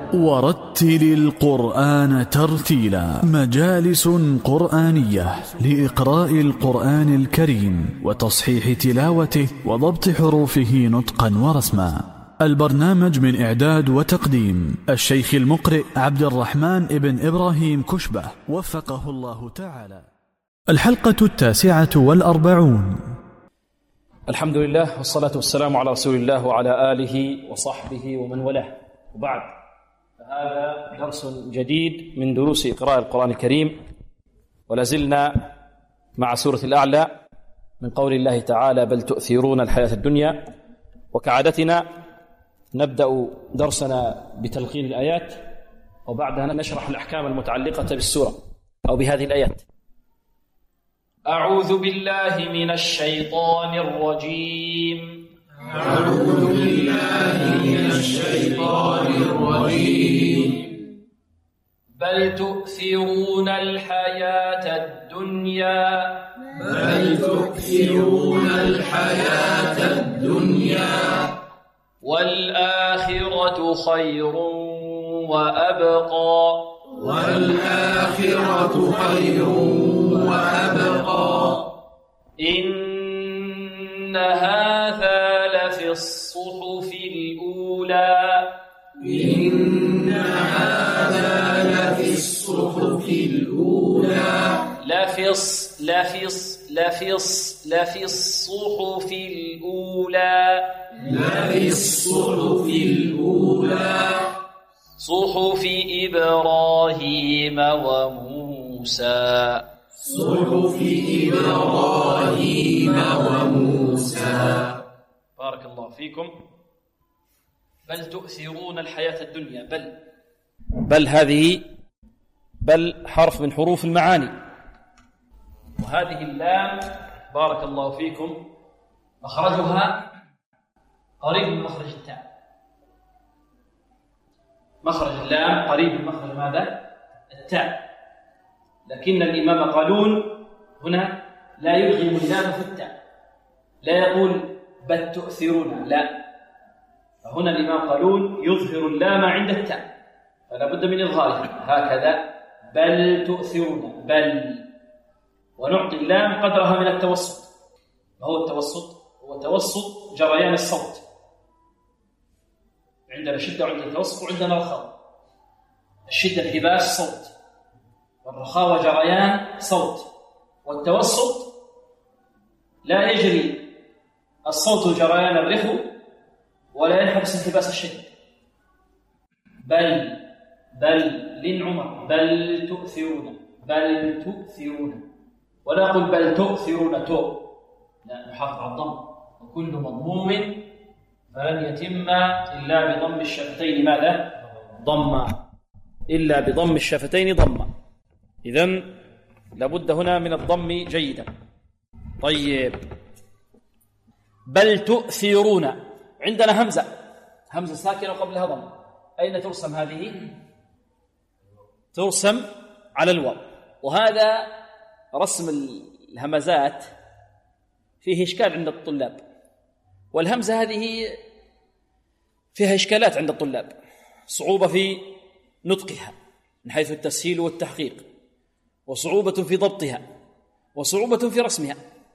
ورتل القرآن ترتيلا. مجالس قرآنية لإقراء القرآن الكريم وتصحيح تلاوته وضبط حروفه نطقا ورسما. البرنامج من إعداد وتقديم الشيخ المقرئ عبد الرحمن ابن إبراهيم كشبة وفقه الله تعالى. الحلقة 49. الحمد لله والصلاة والسلام على رسول الله وعلى آله وصحبه ومن والاه، وبعد، هذا درس جديد من دروس إقراء القرآن الكريم، ولازلنا مع سورة الأعلى من قول الله تعالى: بل تؤثرون الحياة الدنيا. وكعادتنا نبدأ درسنا بتلقين الآيات، وبعدها نشرح الأحكام المتعلقة بالسورة أو بهذه الآيات. أعوذ بالله من الشيطان الرجيم. أعوذ بالله من الشيطان الرجيم. بل تؤثرون الحياة الدنيا. بل تؤثرون الحياة الدنيا. والآخرة خير وأبقى. والآخرة خير وأبقى. إن هذا لفي الصحف الأولى. إن هذا لفي الصحف الأولى. لفي الصحف الأولى. لفي الصحف الأولى. صحف إبراهيم وموسى. صحف إبراهيم وموسى. بارك الله فيكم. بل تؤثرون الحياة الدنيا. بل هذه حرف من حروف المعاني، وهذه اللام بارك الله فيكم مخرجها قريب من مخرج التاء. مخرج اللام قريب من مخرج ماذا؟ التاء. لكن الإمام قالون هنا لا يدغم اللام في التاء، لا يقول بل تؤثرون، لا، فهنا الإمام قالون يظهر اللام عند التاء، فلا بد من إظهارها هكذا: بل تؤثرون، بل، ونعطي اللام قدرها من التوسط. ما هو التوسط؟ هو توسط جريان الصوت. عندنا شدة وعندنا توسط وعندنا رخاء. الشدة انحباس صوت، والرخاوة جريان صوت، والتوسط لا يجري الصوت جريان الرخو ولا ينحبس انحباس الشدة. بل للعمر، بل تؤثرون، بل تؤثرون، ولا أقول بل تؤثرون تو، لا، نحافظ على الضم، وكل مضموم فلن يتم إلا بضم الشفتين ماذا؟ ضما، إلا بضم الشفتين ضما. إذن لابد هنا من الضم جيدا. طيب، بل تؤثرون، عندنا همزة ساكنة قبلها ضم، أين ترسم هذه؟ ترسم على الواو، وهذا رسم الهمزات فيه إشكال عند الطلاب، والهمزة هذه فيها إشكالات عند الطلاب، صعوبة في نطقها من حيث التسهيل والتحقيق، وصعوبة في ضبطها، وصعوبة في رسمها.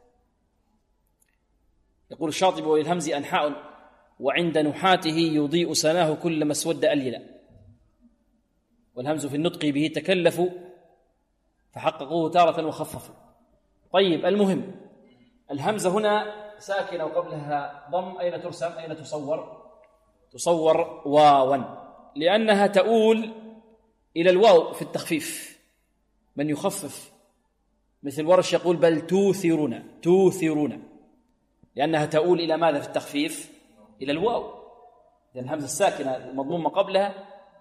يقول الشاطبي: وللهمز أنحاء وعند نحاته يضيء سناه كلما اسود أليلا. والهمز في النطق به تكلفوا فحققوه تارة وخففوا. طيب، المهم الهمزة هنا ساكنة وقبلها ضم، أين ترسم؟ أين تصور واوا، لأنها تؤول إلى الواو في التخفيف. من يخفف مثل ورش يقول بل توثرون، لأنها تؤول إلى ماذا في التخفيف؟ إلى الواو، لأن الهمزة الساكنة المضمومة قبلها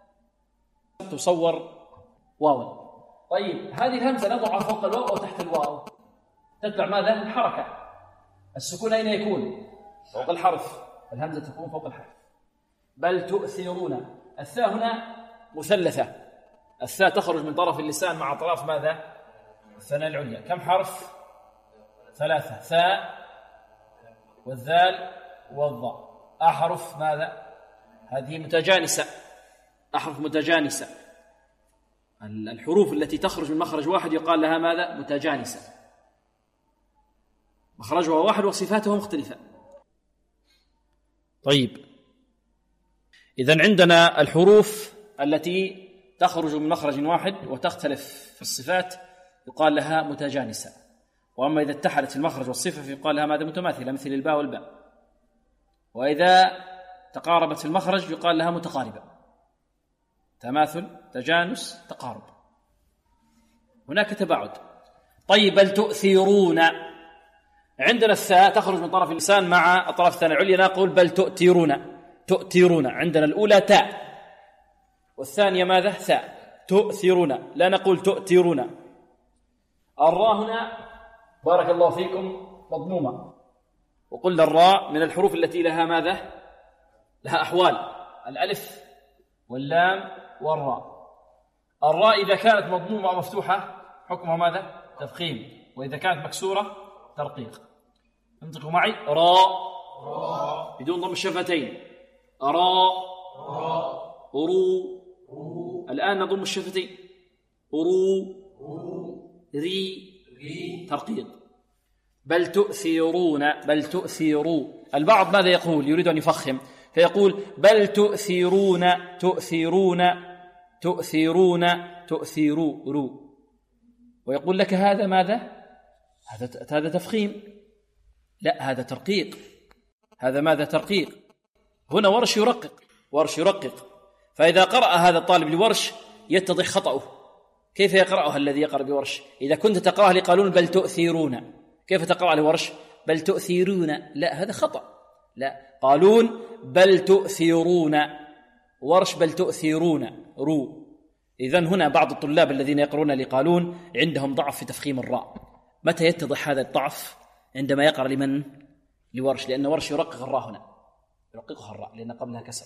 تصور واوا. طيب، هذه الهمزة نضعها فوق الواو أو تحت الواو؟ تتبع ماذا؟ الحركة. السكون أين يكون؟ فوق الحرف، الهمزة تكون فوق الحرف. بل تؤثرون، الثاء هنا مثلثة، الثاء تخرج من طرف اللسان مع أطراف ماذا؟ الثنايا العليا. كم حرف؟ 3، ثاء والذال والضاء. أحرف ماذا؟ هذه متجانسة، أحرف متجانسة. الحروف التي تخرج من مخرج واحد يقال لها ماذا؟ متجانسة، مخرجها واحد وصفاتها مختلفة. طيب، إذن عندنا الحروف التي تخرج من مخرج واحد وتختلف في الصفات يقال لها متجانسة، وأما إذا اتحدت في المخرج والصفة فيقال لها ماذا؟ متماثلة، مثل الباء والباء. وإذا تقاربت في المخرج يقال لها متقاربة. تماثل، تجانس، تقارب، هناك تباعد. طيب، بل تؤثرون، عندنا الثاء تخرج من طرف اللسان مع أطراف الثانية العليا، نقول بل تؤثرون. تؤثرون، عندنا الأولى تاء والثانية ماذا؟ ثاء. تؤثرون، لا نقول تؤثرون. الراء هنا بارك الله فيكم مضمومة، وقلنا الراء من الحروف التي لها ماذا؟ لها أحوال، الألف واللام والراء. الراء إذا كانت مضمومة أو مفتوحة حكمها ماذا؟ تفخيم، وإذا كانت مكسورة ترقيق. انطقوا معي: راء بدون ضم الشفتين، راء، أرو. الآن نضم الشفتين، أرو، ري، ترقيق. بل تؤثرون، بل تؤثروا. البعض ماذا يقول؟ يريد أن يفخم فيقول بل تؤثرون، تؤثرون، تؤثرون، تؤثروا، ويقول لك هذا ماذا؟ هذا تفخيم. لا، هذا ترقيق. هذا ماذا؟ ترقيق. هنا ورش يرقق، ورش يرقق. فإذا قرأ هذا الطالب لورش يتضح خطأه. كيف يقرأها الذي يقرأ بورش؟ إذا كنت تقرأها لقالون بل تؤثرون، كيف تقرأ لورش؟ بل تؤثرون. لا، هذا خطأ. لا، قالون بل تؤثرون، ورش بل تؤثرون، رو. إذن هنا بعض الطلاب الذين يقرؤون لقالون عندهم ضعف في تفخيم الراء. متى يتضح هذا الضعف؟ عندما يقرأ لمن؟ لورش، لأن ورش يرقق الراء هنا، يرققها الراء لأن قبلها كسر.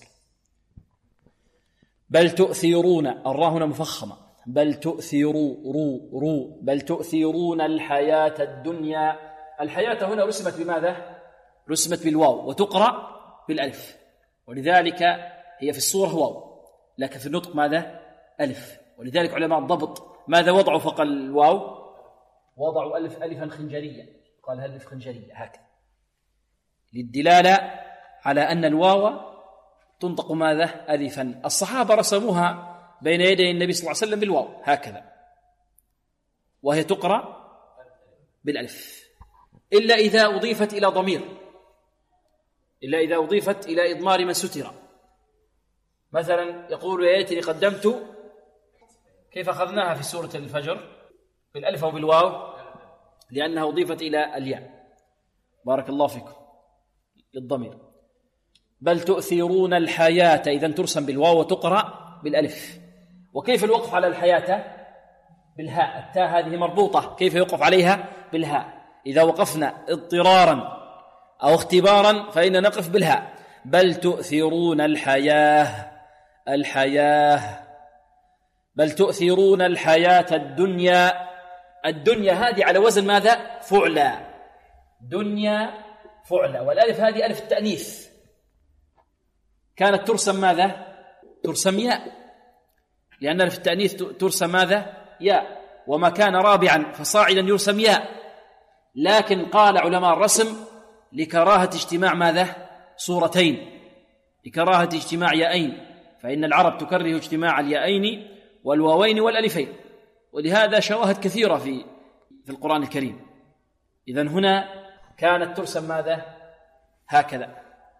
بل تؤثرون، الراء هنا مفخمة. بل تؤثروا، رو. بل تؤثرون الحياة الدنيا. الحياة هنا رسمت بماذا؟ رسمت بالواو وتقرأ بالألف، ولذلك هي في الصورة واو لكن في النطق ماذا؟ ألف. ولذلك علماء الضبط ماذا وضعوا فوق الواو؟ وضعوا ألفا خنجرية، قال ألف خنجرية هكذا، للدلالة على أن الواو تنطق ماذا؟ ألفا. الصحابة رسموها بين يدي النبي صلى الله عليه وسلم بالواو هكذا، وهي تقرأ بالألف، إلا إذا أضيفت إلى ضمير، إلا إذا أضيفت إلى إضمار من ستر. مثلا يقول يا ليتني قدمت، كيف أخذناها في سورة الفجر؟ بالألف أو بالواو؟ لأنها أضيفت إلى الياء. بارك الله فيكم، للضمير. بل تؤثرون الحياة، إذن ترسم بالواو وتقرأ بالألف. وكيف الوقف على الحياة؟ بالهاء. التاء هذه مربوطة، كيف يوقف عليها؟ بالهاء. إذا وقفنا اضطرارا أو اختبارا فإن نقف بالهاء. بل تؤثرون الحياة، الحياة. بل تؤثرون الحياة الدنيا. الدنيا هذه على وزن ماذا؟ فعلى. دنيا فعلى، والألف هذه ألف التأنيث، كانت ترسم ماذا؟ ترسم ياء، لأن ألف التأنيث ترسم ماذا؟ ياء، وما كان رابعا فصاعدا يرسم ياء. لكن قال علماء الرسم لكراهة اجتماع ماذا؟ صورتين، لكراهة اجتماع يائين، فإن العرب تكره اجتماع اليائين والواوين والألفين، ولهذا شواهد كثيرة في القرآن الكريم. إذن هنا كانت ترسم ماذا؟ هكذا،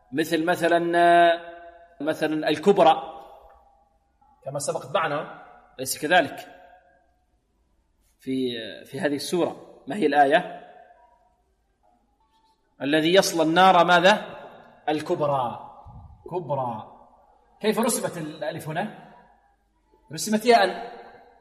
مثلا الكبرى كما سبقت معنا، ليس كذلك في هذه السورة؟ ما هي الآية؟ الذي يصل النار ماذا؟ الكبرى، كبرى. كيف رسمت الألف هنا؟ رسمت ياء،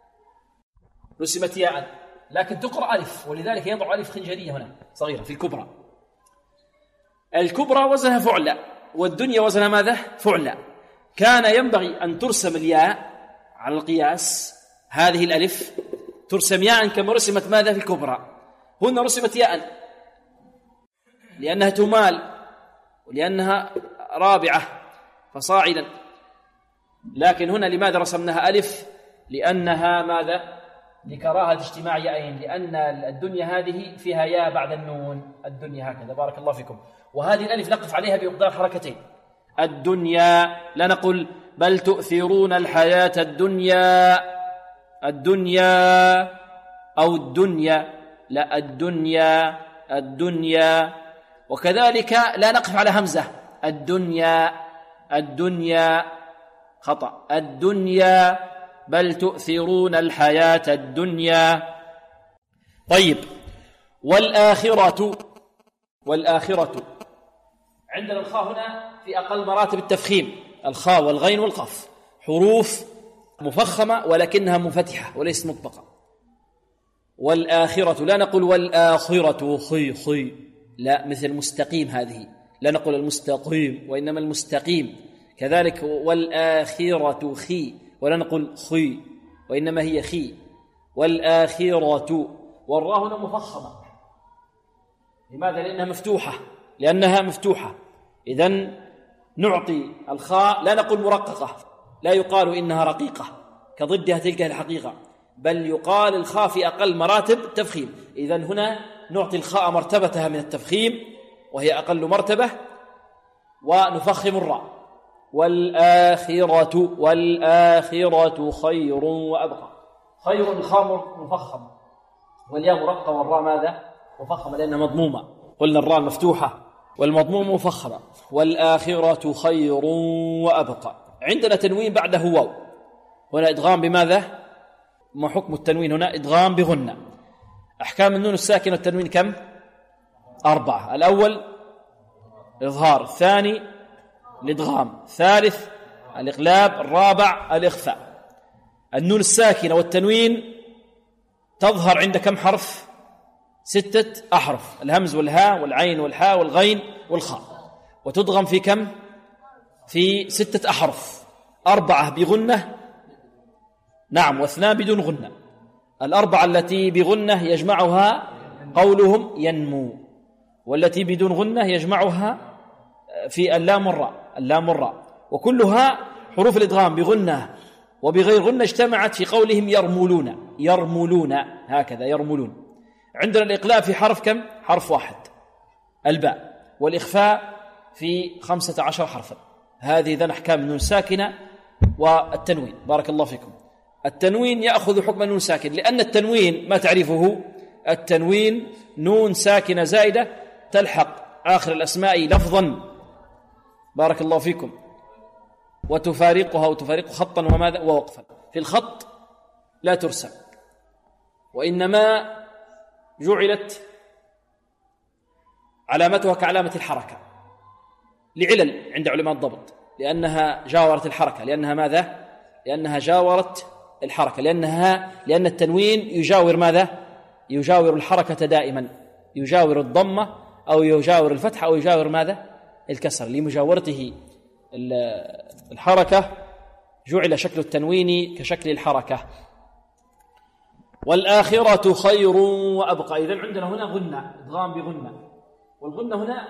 رسمت ياء، لكن تقرأ ألف، ولذلك يضع ألف خنجرية هنا صغيرة في الكبرى. الكبرى وزنها فعلى، والدنيا وزنها ماذا؟ فعلى. كان ينبغي أن ترسم الياء على القياس، هذه الألف ترسم ياء كما رسمت ماذا في الكبرى. هنا رسمت ياء لأنها تمال ولأنها رابعة فصاعدا. لكن هنا لماذا رسمناها ألف؟ لأنها ماذا؟ لكراهة اجتماع ياءين، لأن الدنيا هذه فيها ياء بعد النون، الدنيا هكذا. بارك الله فيكم. وهذه الألف نقف عليها بمقدار حركتين. الدنيا، لا نقول بل تؤثرون الحياة الدنيا، الدنيا أو الدنيا، لا، الدنيا، الدنيا. وكذلك لا نقف على همزة، الدنيا، الدنيا، خطأ، الدنيا، بل تؤثرون الحياة الدنيا. طيب، والآخرة، والآخرة عندنا الخاء هنا في أقل مراتب التفخيم، الخاء والغين والقاف حروف مفخمة ولكنها منفتحة وليست مطبقة. والآخرة لا نقول والآخرة خي خي، لا، مثل مستقيم هذه، لا نقول المستقيم وإنما المستقيم. كذلك والآخرة خي، ولا نقول خي وإنما هي خي. والآخرة، والراء هنا مفخمة. لماذا؟ لأنها مفتوحة، لأنها مفتوحة. إذن نعطي الخاء، لا نقول مرققة، لا يقال إنها رقيقة كضدها تلك الحقيقة، بل يقال الخاء في أقل مراتب التفخيم. إذن هنا نعطي الخاء مرتبتها من التفخيم وهي أقل مرتبة، ونفخم الراء. والآخرة، والآخرة خير وأبقى. خير الخاء مفخم، والياء مرققة، والراء ماذا؟ مفخمة لأنها مضمومة. قلنا الراء مفتوحة والمضموم مفخمة. والآخرة خير وأبقى. عندنا تنوين بعده واو، هنا إدغام بماذا؟ ما حكم التنوين هنا؟ إدغام بغنة. أحكام النون الساكنة والتنوين كم؟ 4. الأول إظهار، الثاني الإدغام، الثالث الإقلاب، الرابع الإخفاء. النون الساكنة والتنوين تظهر عند كم حرف؟ 6 أحرف، الهمز والهاء والعين والحاء والغين والخاء. وتدغم في كم؟ في 6 أحرف، 4 بغنة، نعم، و2 بدون غنة. ال4 التي بغنة يجمعها قولهم ينمو، والتي بدون غنة يجمعها في اللام والراء، اللام والراء، وكلها حروف الإدغام بغنة وبغير غنة اجتمعت في قولهم يرملون، يرملون، هكذا يرملون. عندنا الإقلاب في حرف كم؟ حرف واحد، الباء، والإخفاء في 15 حرفا. هذه إذن أحكام النون الساكنة والتنوين. بارك الله فيكم. التنوين يأخذ حكم النون ساكن، لأن التنوين ما تعرفه؟ التنوين نون ساكنة زائدة تلحق آخر الأسماء لفظا، بارك الله فيكم، وتفارقها، وتفارق خطا وماذا؟ ووقفا. في الخط لا ترسم، وإنما جعلت علامتها كعلامة الحركة لعلل عند علماء الضبط، لأنها جاورت الحركة. لأنها ماذا؟ لأنها جاورت الحركة، لأن التنوين يجاور ماذا؟ يجاور الحركة دائما، يجاور الضمة أو يجاور الفتح أو يجاور ماذا؟ الكسر. لمجاورته الحركة جعل شكل التنوين كشكل الحركة. والآخرة خير وأبقى. إذن عندنا هنا غنة، إدغام بغنة، والغنة هنا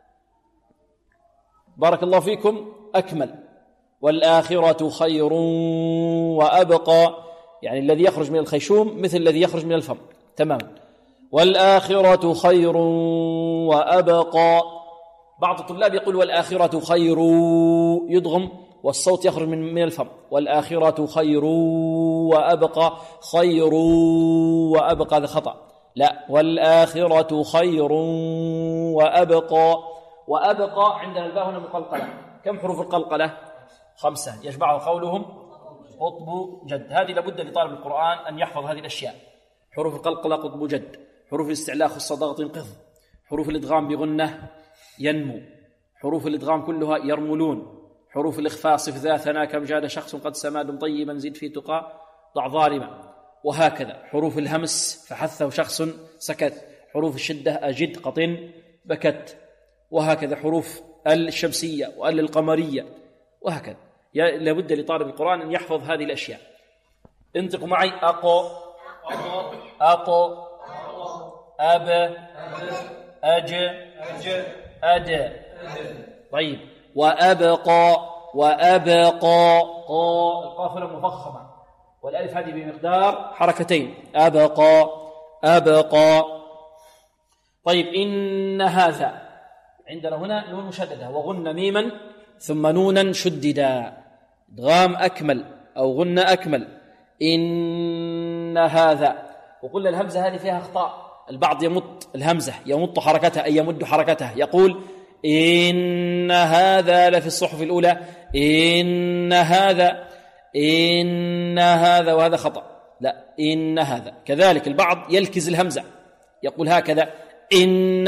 بارك الله فيكم أكمل. والآخرة خير وأبقى، يعني الذي يخرج من الخيشوم مثل الذي يخرج من الفم تماما. والآخرة خير وأبقى. بعض الطلاب يقول والآخرة خير، يدغم والصوت يخرج من الفم. والآخرة خير وأبقى، خير وأبقى، هذا خطأ، لا، والآخرة خير وأبقى. وأبقى عندنا الباء هنا مقلقلة. كم حروف القلقلة؟ 5، يجمعها قولهم قطب جد. هذه لابد لطالب القرآن أن يحفظ هذه الأشياء. حروف القلقلة قطب جد، حروف الاستعلاء خص ضغط قض، حروف الإدغام بغنة ينمو، حروف الإدغام كلها يرملون، حروف الإخفاء صف ذا ثنا كم جاد شخص قد سماد طيبا زد في تقى ضع ظالما، وهكذا. حروف الهمس فحثه شخص سكت، حروف الشدة أجد قطن بكت، وهكذا. حروف الشمسية وال القمرية وهكذا. لابد لطالب القرآن أن يحفظ هذه الأشياء. انطقوا معي: أقو، أقو، أب، أج، أد. طيب. وأبقى، وأبقى القاف هنا مفخمة والألف هذه بمقدار حركتين أبقى. طيب إن هذا عندنا هنا نون مشددة وغن ميما ثم نونا شددا ادغام أكمل أو غن أكمل إن هذا. وقلنا الهمزة هذه فيها أخطاء، البعض يمط الهمزة يمط حركتها أي يمد حركتها، يقول إن هذا لفي الصحف الأولى إن هذا وهذا خطأ، لا إن هذا. كذلك البعض يلكز الهمزة يقول هكذا إن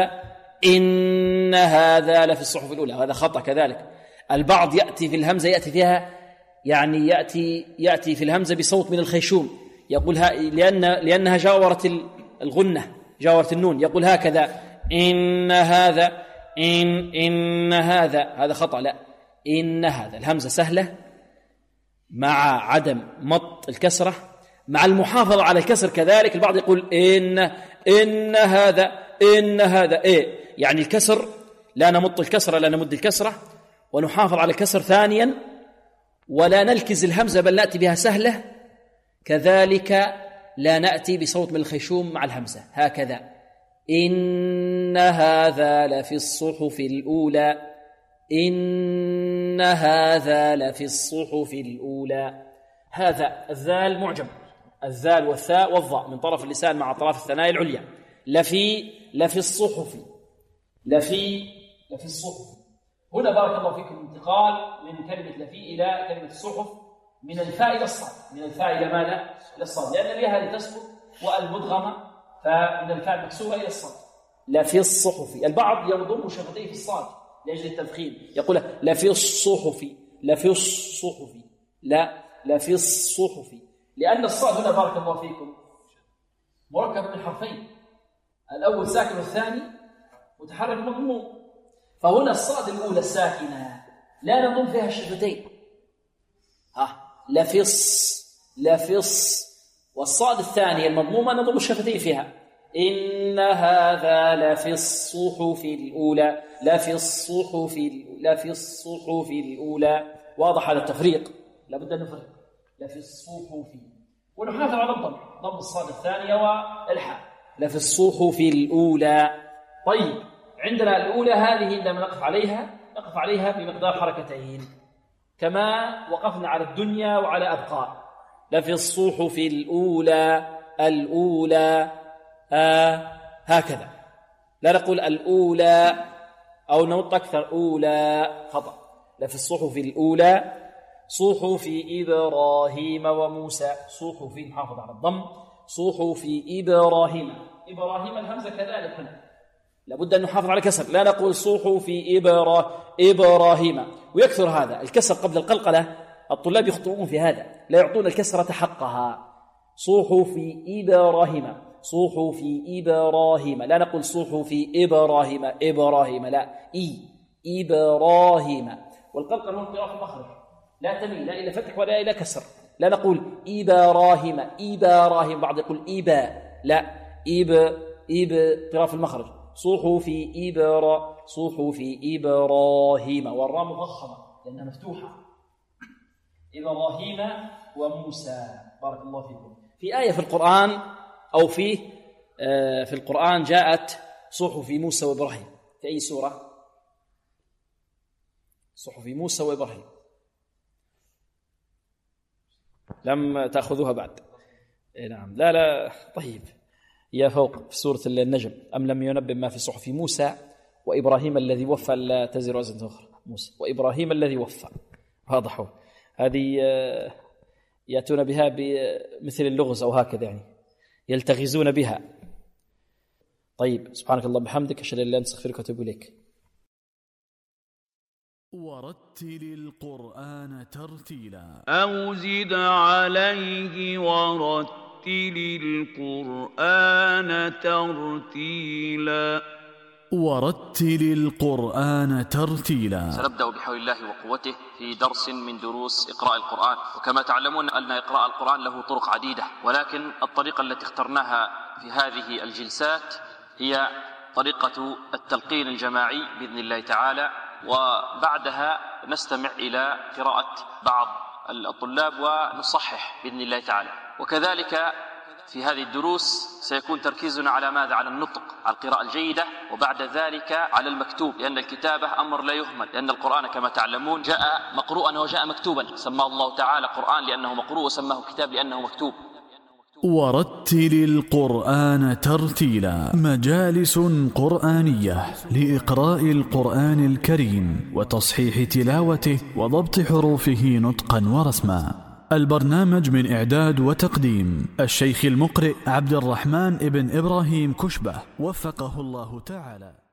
هذا لفي الصحف الأولى، هذا خطأ. كذلك البعض يأتي في الهمزة يأتي فيها يعني يأتي في الهمزة بصوت من الخيشوم، يقول لأنها جاورت الغنة جاورت النون، يقول هكذا إن هذا هذا خطأ، لا إن هذا الهمزة سهلة مع عدم مط الكسرة مع المحافظة على الكسر. كذلك البعض يقول إن هذا إيه، يعني الكسر لا نمط الكسرة لا نمد الكسرة ونحافظ على الكسر ثانيا ولا نلكز الهمزة بل نأتي بها سهلة. كذلك لا نأتي بصوت من الخيشوم مع الهمزة هكذا إن هذا لفي الصحف الأولى إن هذا لفي الصحف الأولى. هذا الذال معجم، الذال والثاء والضاء من طرف اللسان مع أطراف الثنايا العليا. لفي الصحف لفي الصحف. هنا بارك الله فيكم انتقال من كلمة لفي إلى كلمة الصحف من الفاء إلى الصاد، من الفاء إلى ماذا؟ إلى الصاد، لأن الياء هذه تسقط والمدغمة فمن الفاء المكسورة إلى الصاد. لفي الصحف. البعض يضم شفتيه في الصاد لأجل التفخيم، يقول لفي الصحف لا لفي الصحف، لأن الصاد هنا بارك الله فيكم مركب من حرفين، الأول ساكن والثاني متحرك مضموم، فهنا الصاد الأولى الساكنة لا نضم فيها الشفتين لفص، والصاد الثانية المضمومة نضم الشفتين فيها. إن هذا لفي الصحف الأولى لفي الصحف الأولى. واضح هذا التفريق، لابد أن نفرق لفي الصحف ونحافظ على ضم الصاد الثانية والحاء لفي الصحف الأولى. طيب عندنا الأولى هذه عندما نقف عليها بمقدار حركتين كما وقفنا على الدنيا وعلى أبقاء. لفي الصحف الأولى هكذا، لا نقول الأولى أو نمط أكثر أولى، خطأ. لفي الصحف الأولى صحف إبراهيم وموسى، صحف محافظ على الضم، صحف إبراهيم الهمزة كذلك هنا لابد أن نحافظ على الكسر، لا نقول صحف إبراهيم. ويكثر هذا الكسر قبل القلقلة، الطلاب يخطئون في هذا، لا يعطون الكسرة حقها. صحف إبراهيم لا نقول صحف إبراهيم لا إبراهيم. والقلقلة هو انقراف المخرج، لا تميل لا إلى فتح ولا إلى كسر، لا نقول إبراهيم، بعض يقول إبا، لا انقراف المخرج. صحف إبراهيم والراء مفخمة لأنها مفتوحة. إبراهيم وموسى. بارك الله فيكم. في آية في القرآن أو في القرآن جاءت صحف موسى وإبراهيم، في أي سورة؟ صحف موسى وإبراهيم، لم تأخذوها بعد؟ نعم. لا طيب، هي فوق في سورة النجم. أم لم ينبئ ما في صحف موسى وإبراهيم الذي وفى لا تزر وزرة أخرى. موسى وإبراهيم الذي وفى، واضح. هذه يأتون بها بمثل اللغز أو هكذا، يعني يلتغزون بها. طيب سبحانك اللهم وبحمدك أشهد أن لا إله إلا أنت أستغفرك وأتوب إليك. ورتل القرآن ترتيلا أو زد عليه ورتل القرآن ترتيلا. ورتل القرآن ترتيلا. سنبدأ بحول الله وقوته في درس من دروس إقراء القرآن. وكما تعلمون أن إقراء القرآن له طرق عديدة، ولكن الطريقة التي اخترناها في هذه الجلسات هي طريقة التلقين الجماعي بإذن الله تعالى وبعدها نستمع إلى قراءة بعض الطلاب ونصحح بإذن الله تعالى. وكذلك في هذه الدروس سيكون تركيزنا على ماذا؟ على النطق، على القراءة الجيدة، وبعد ذلك على المكتوب، لأن الكتابة أمر لا يهمل، لأن القرآن كما تعلمون جاء مقروءا وجاء مكتوبا، سماه الله تعالى قرآن لأنه مقروء، وسماه كتاب لأنه مكتوب. ورتل القرآن ترتيلا. مجالس قرآنية لإقراء القرآن الكريم وتصحيح تلاوته وضبط حروفه نطقا ورسما. البرنامج من إعداد وتقديم الشيخ المقرئ عبد الرحمن ابن إبراهيم كشبة، وفقه الله تعالى.